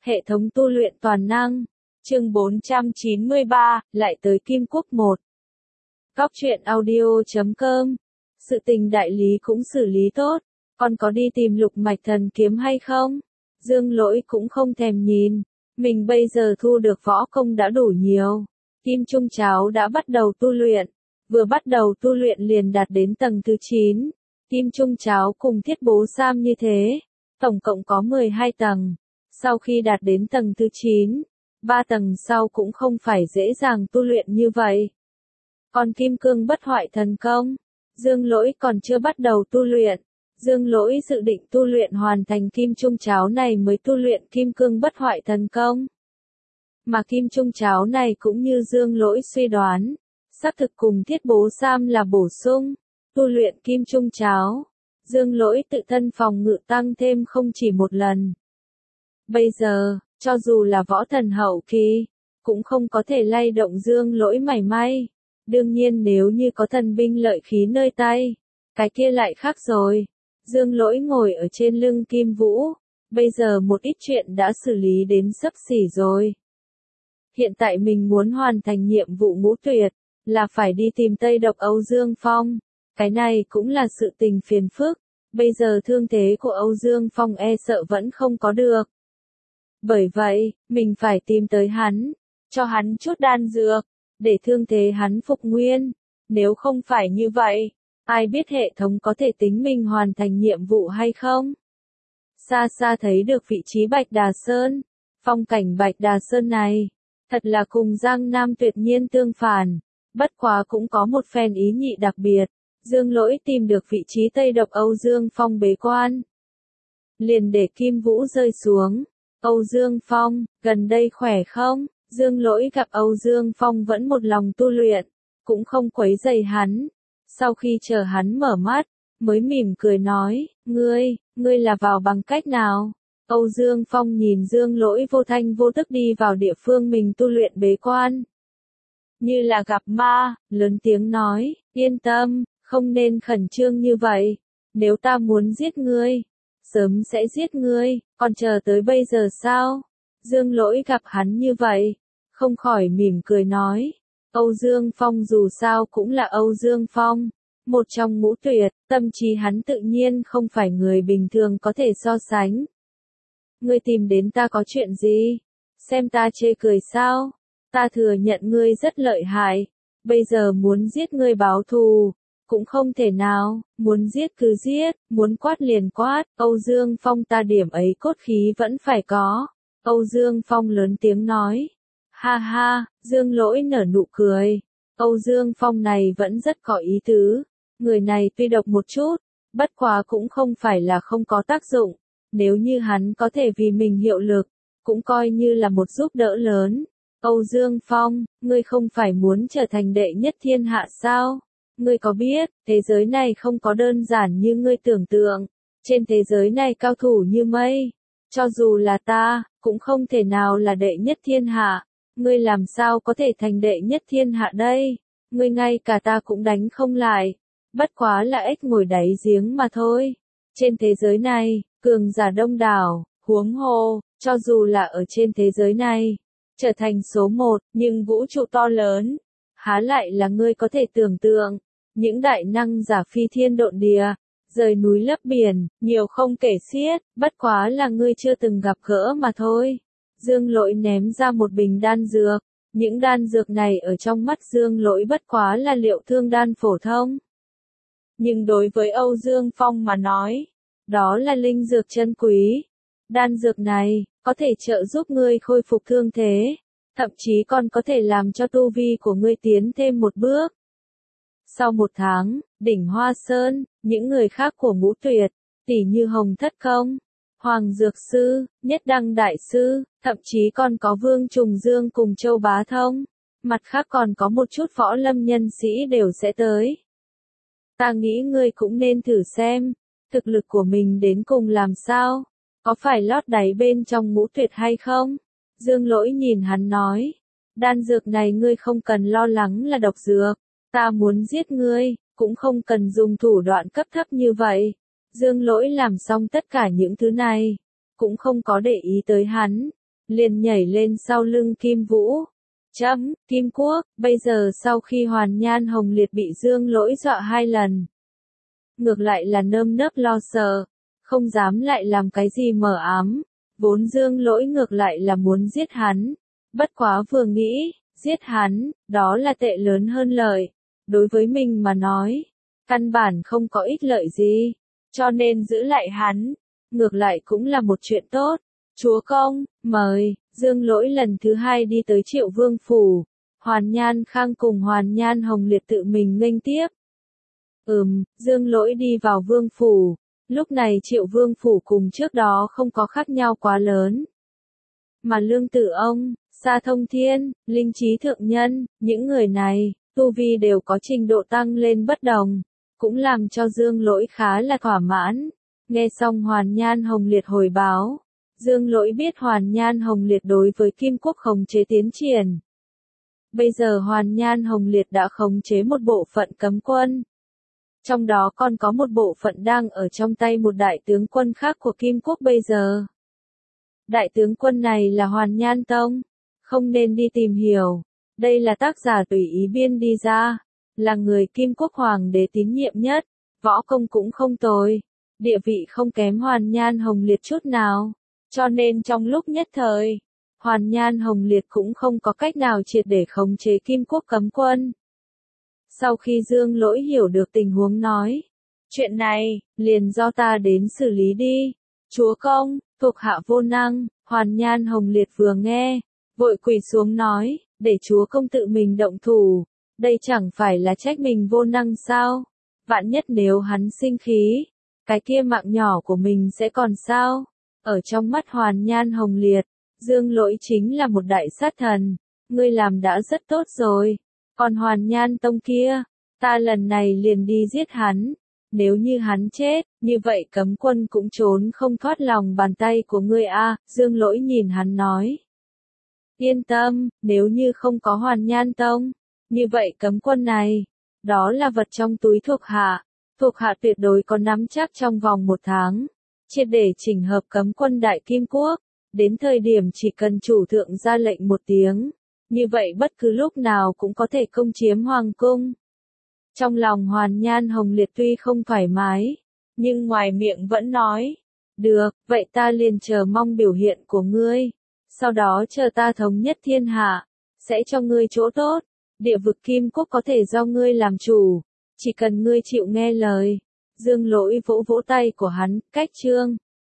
Hệ thống tu luyện toàn năng. Chương 493, lại tới Kim Quốc 1. Góc truyện audio.com. Sự tình đại lý cũng xử lý tốt. Con có đi tìm lục mạch thần kiếm hay không? Dương Lỗi cũng không thèm nhìn. Mình bây giờ thu được võ công đã đủ nhiều. Kim Trung Cháo đã bắt đầu tu luyện. Vừa bắt đầu tu luyện liền đạt đến tầng thứ 9. Kim Trung Cháo cùng Thiết Bố Sam như thế. Tổng cộng có 12 tầng. Sau khi đạt đến tầng thứ 9, 3 tầng sau cũng không phải dễ dàng tu luyện như vậy. Còn Kim Cương Bất Hoại Thần Công, Dương Lỗi còn chưa bắt đầu tu luyện. Dương Lỗi dự định tu luyện hoàn thành Kim Trung Cháo này mới tu luyện Kim Cương Bất Hoại Thần Công. Mà Kim Trung Cháo này cũng như Dương Lỗi suy đoán, xác thực cùng Thiết Bố Sam là bổ sung. Tu luyện Kim Trung Cháo, Dương Lỗi tự thân phòng ngự tăng thêm không chỉ một lần. Bây giờ, cho dù là võ thần hậu kỳ, cũng không có thể lay động Dương Lỗi mảy may. Đương nhiên nếu như có thần binh lợi khí nơi tay, cái kia lại khác rồi. Dương Lỗi ngồi ở trên lưng Kim Vũ, bây giờ một ít chuyện đã xử lý đến xấp xỉ rồi. Hiện tại mình muốn hoàn thành nhiệm vụ ngũ tuyệt, là phải đi tìm Tây Độc Âu Dương Phong. Cái này cũng là sự tình phiền phức, bây giờ thương thế của Âu Dương Phong e sợ vẫn không có được. Bởi vậy, mình phải tìm tới hắn, cho hắn chút đan dược, để thương thế hắn phục nguyên. Nếu không phải như vậy, ai biết hệ thống có thể tính mình hoàn thành nhiệm vụ hay không? Xa xa thấy được vị trí Bạch Đà Sơn, phong cảnh Bạch Đà Sơn này, thật là cùng Giang Nam tuyệt nhiên tương phản, bất quá cũng có một phen ý nhị đặc biệt. Dương Lỗi tìm được vị trí Tây Độc Âu Dương Phong bế quan, liền để Kim Vũ rơi xuống. Âu Dương Phong, gần đây khỏe không? Dương Lỗi gặp Âu Dương Phong vẫn một lòng tu luyện, cũng không quấy rầy hắn. Sau khi chờ hắn mở mắt, mới mỉm cười nói, ngươi là vào bằng cách nào? Âu Dương Phong nhìn Dương Lỗi vô thanh vô tức đi vào địa phương mình tu luyện bế quan. Như là gặp ma, lớn tiếng nói, yên tâm, không nên khẩn trương như vậy. Nếu ta muốn giết ngươi, sớm sẽ giết ngươi, còn chờ tới bây giờ sao? Dương Lỗi gặp hắn như vậy, không khỏi mỉm cười nói. Âu Dương Phong dù sao cũng là Âu Dương Phong, một trong ngũ tuyệt, tâm trí hắn tự nhiên không phải người bình thường có thể so sánh. Ngươi tìm đến ta có chuyện gì? Xem ta chê cười sao? Ta thừa nhận ngươi rất lợi hại, bây giờ muốn giết ngươi báo thù, cũng không thể nào, muốn giết cứ giết, muốn quát liền quát. Âu Dương Phong ta điểm ấy cốt khí vẫn phải có. Âu Dương Phong lớn tiếng nói. Ha ha, Dương Lỗi nở nụ cười. Âu Dương Phong này vẫn rất có ý tứ. Người này tuy độc một chút, bất quá cũng không phải là không có tác dụng. Nếu như hắn có thể vì mình hiệu lực, cũng coi như là một giúp đỡ lớn. Âu Dương Phong, ngươi không phải muốn trở thành đệ nhất thiên hạ sao? Ngươi có biết, thế giới này không có đơn giản như ngươi tưởng tượng. Trên thế giới này cao thủ như mây. Cho dù là ta, cũng không thể nào là đệ nhất thiên hạ. Ngươi làm sao có thể thành đệ nhất thiên hạ đây? Ngươi ngay cả ta cũng đánh không lại. Bất quá là ếch ngồi đáy giếng mà thôi. Trên thế giới này, cường giả đông đảo, huống hồ, cho dù là ở trên thế giới này, trở thành số 1, nhưng vũ trụ to lớn, há lại là ngươi có thể tưởng tượng. Những đại năng giả phi thiên độn địa, rời núi lấp biển, nhiều không kể xiết, bất quá là ngươi chưa từng gặp gỡ mà thôi. Dương Lỗi ném ra một bình đan dược, những đan dược này ở trong mắt Dương Lỗi bất quá là liệu thương đan phổ thông. Nhưng đối với Âu Dương Phong mà nói, đó là linh dược chân quý. Đan dược này, có thể trợ giúp ngươi khôi phục thương thế, thậm chí còn có thể làm cho tu vi của ngươi tiến thêm một bước. Sau 1 tháng, đỉnh Hoa Sơn, những người khác của ngũ tuyệt, tỷ như Hồng Thất Công, Hoàng Dược Sư, Nhất Đăng Đại Sư, thậm chí còn có Vương Trùng Dương cùng Châu Bá Thông, mặt khác còn có một chút võ lâm nhân sĩ đều sẽ tới. Ta nghĩ ngươi cũng nên thử xem, thực lực của mình đến cùng làm sao, có phải lót đáy bên trong ngũ tuyệt hay không? Dương Lỗi nhìn hắn nói, đan dược này ngươi không cần lo lắng là độc dược, ta muốn giết ngươi, cũng không cần dùng thủ đoạn cấp thấp như vậy. Dương Lỗi làm xong tất cả những thứ này, cũng không có để ý tới hắn, liền nhảy lên sau lưng Kim Vũ. Chấm, Kim Quốc, bây giờ sau khi Hoàn Nhan Hồng Liệt bị Dương Lỗi dọa 2 lần. Ngược lại là nơm nớp lo sợ, không dám lại làm cái gì mờ ám. Vốn Dương Lỗi ngược lại là muốn giết hắn. Bất quá vừa nghĩ, giết hắn, đó là tệ lớn hơn lợi. Đối với mình mà nói, căn bản không có ích lợi gì. Cho nên giữ lại hắn, ngược lại cũng là một chuyện tốt. Chúa công, mời, Dương Lỗi lần thứ 2 đi tới Triệu Vương Phủ. Hoàn Nhan Khang cùng Hoàn Nhan Hồng Liệt tự mình nghênh tiếp. Dương Lỗi đi vào Vương Phủ. Lúc này Triệu Vương Phủ cùng trước đó không có khác nhau quá lớn. Mà Lương Tử Ông, Sa Thông Thiên, Linh Trí Thượng Nhân, những người này, tu vi đều có trình độ tăng lên bất đồng. Cũng làm cho Dương Lỗi khá là thỏa mãn. Nghe xong Hoàn Nhan Hồng Liệt hồi báo. Dương Lỗi biết Hoàn Nhan Hồng Liệt đối với Kim Quốc khống chế tiến triển. Bây giờ Hoàn Nhan Hồng Liệt đã khống chế một bộ phận cấm quân. Trong đó còn có một bộ phận đang ở trong tay một đại tướng quân khác của Kim Quốc bây giờ. Đại tướng quân này là Hoàn Nhan Tông. Không nên đi tìm hiểu. Đây là tác giả tùy ý biên đi ra. Là người Kim Quốc Hoàng đế tín nhiệm nhất. Võ công cũng không tồi. Địa vị không kém Hoàn Nhan Hồng Liệt chút nào. Cho nên trong lúc nhất thời, Hoàn Nhan Hồng Liệt cũng không có cách nào triệt để khống chế Kim Quốc cấm quân. Sau khi Dương Lỗi hiểu được tình huống nói, chuyện này, liền do ta đến xử lý đi. Chúa công, thuộc hạ vô năng. Hoàn Nhan Hồng Liệt vừa nghe, vội quỳ xuống nói, để chúa công tự mình động thủ. Đây chẳng phải là trách mình vô năng sao? Vạn nhất nếu hắn sinh khí, cái kia mạng nhỏ của mình sẽ còn sao? Ở trong mắt Hoàn Nhan Hồng Liệt, Dương Lỗi chính là một đại sát thần. Ngươi làm đã rất tốt rồi. Còn Hoàn Nhan Tông kia, ta lần này liền đi giết hắn. Nếu như hắn chết, như vậy cấm quân cũng trốn không thoát lòng bàn tay của ngươi a. Dương Lỗi nhìn hắn nói. Yên tâm, nếu như không có Hoàn Nhan Tông, như vậy cấm quân này, đó là vật trong túi thuộc hạ. Thuộc hạ tuyệt đối có nắm chắc trong vòng 1 tháng. Triệt để chỉnh hợp cấm quân Đại Kim Quốc. Đến thời điểm chỉ cần chủ thượng ra lệnh một tiếng. Như vậy bất cứ lúc nào cũng có thể công chiếm Hoàng Cung. Trong lòng Hoàn Nhan Hồng Liệt tuy không thoải mái, nhưng ngoài miệng vẫn nói. Được, vậy ta liền chờ mong biểu hiện của ngươi. Sau đó chờ ta thống nhất thiên hạ, sẽ cho ngươi chỗ tốt. Địa vực Kim Quốc có thể do ngươi làm chủ. Chỉ cần ngươi chịu nghe lời. Dương Lỗi vỗ vỗ tay của hắn, cách chương.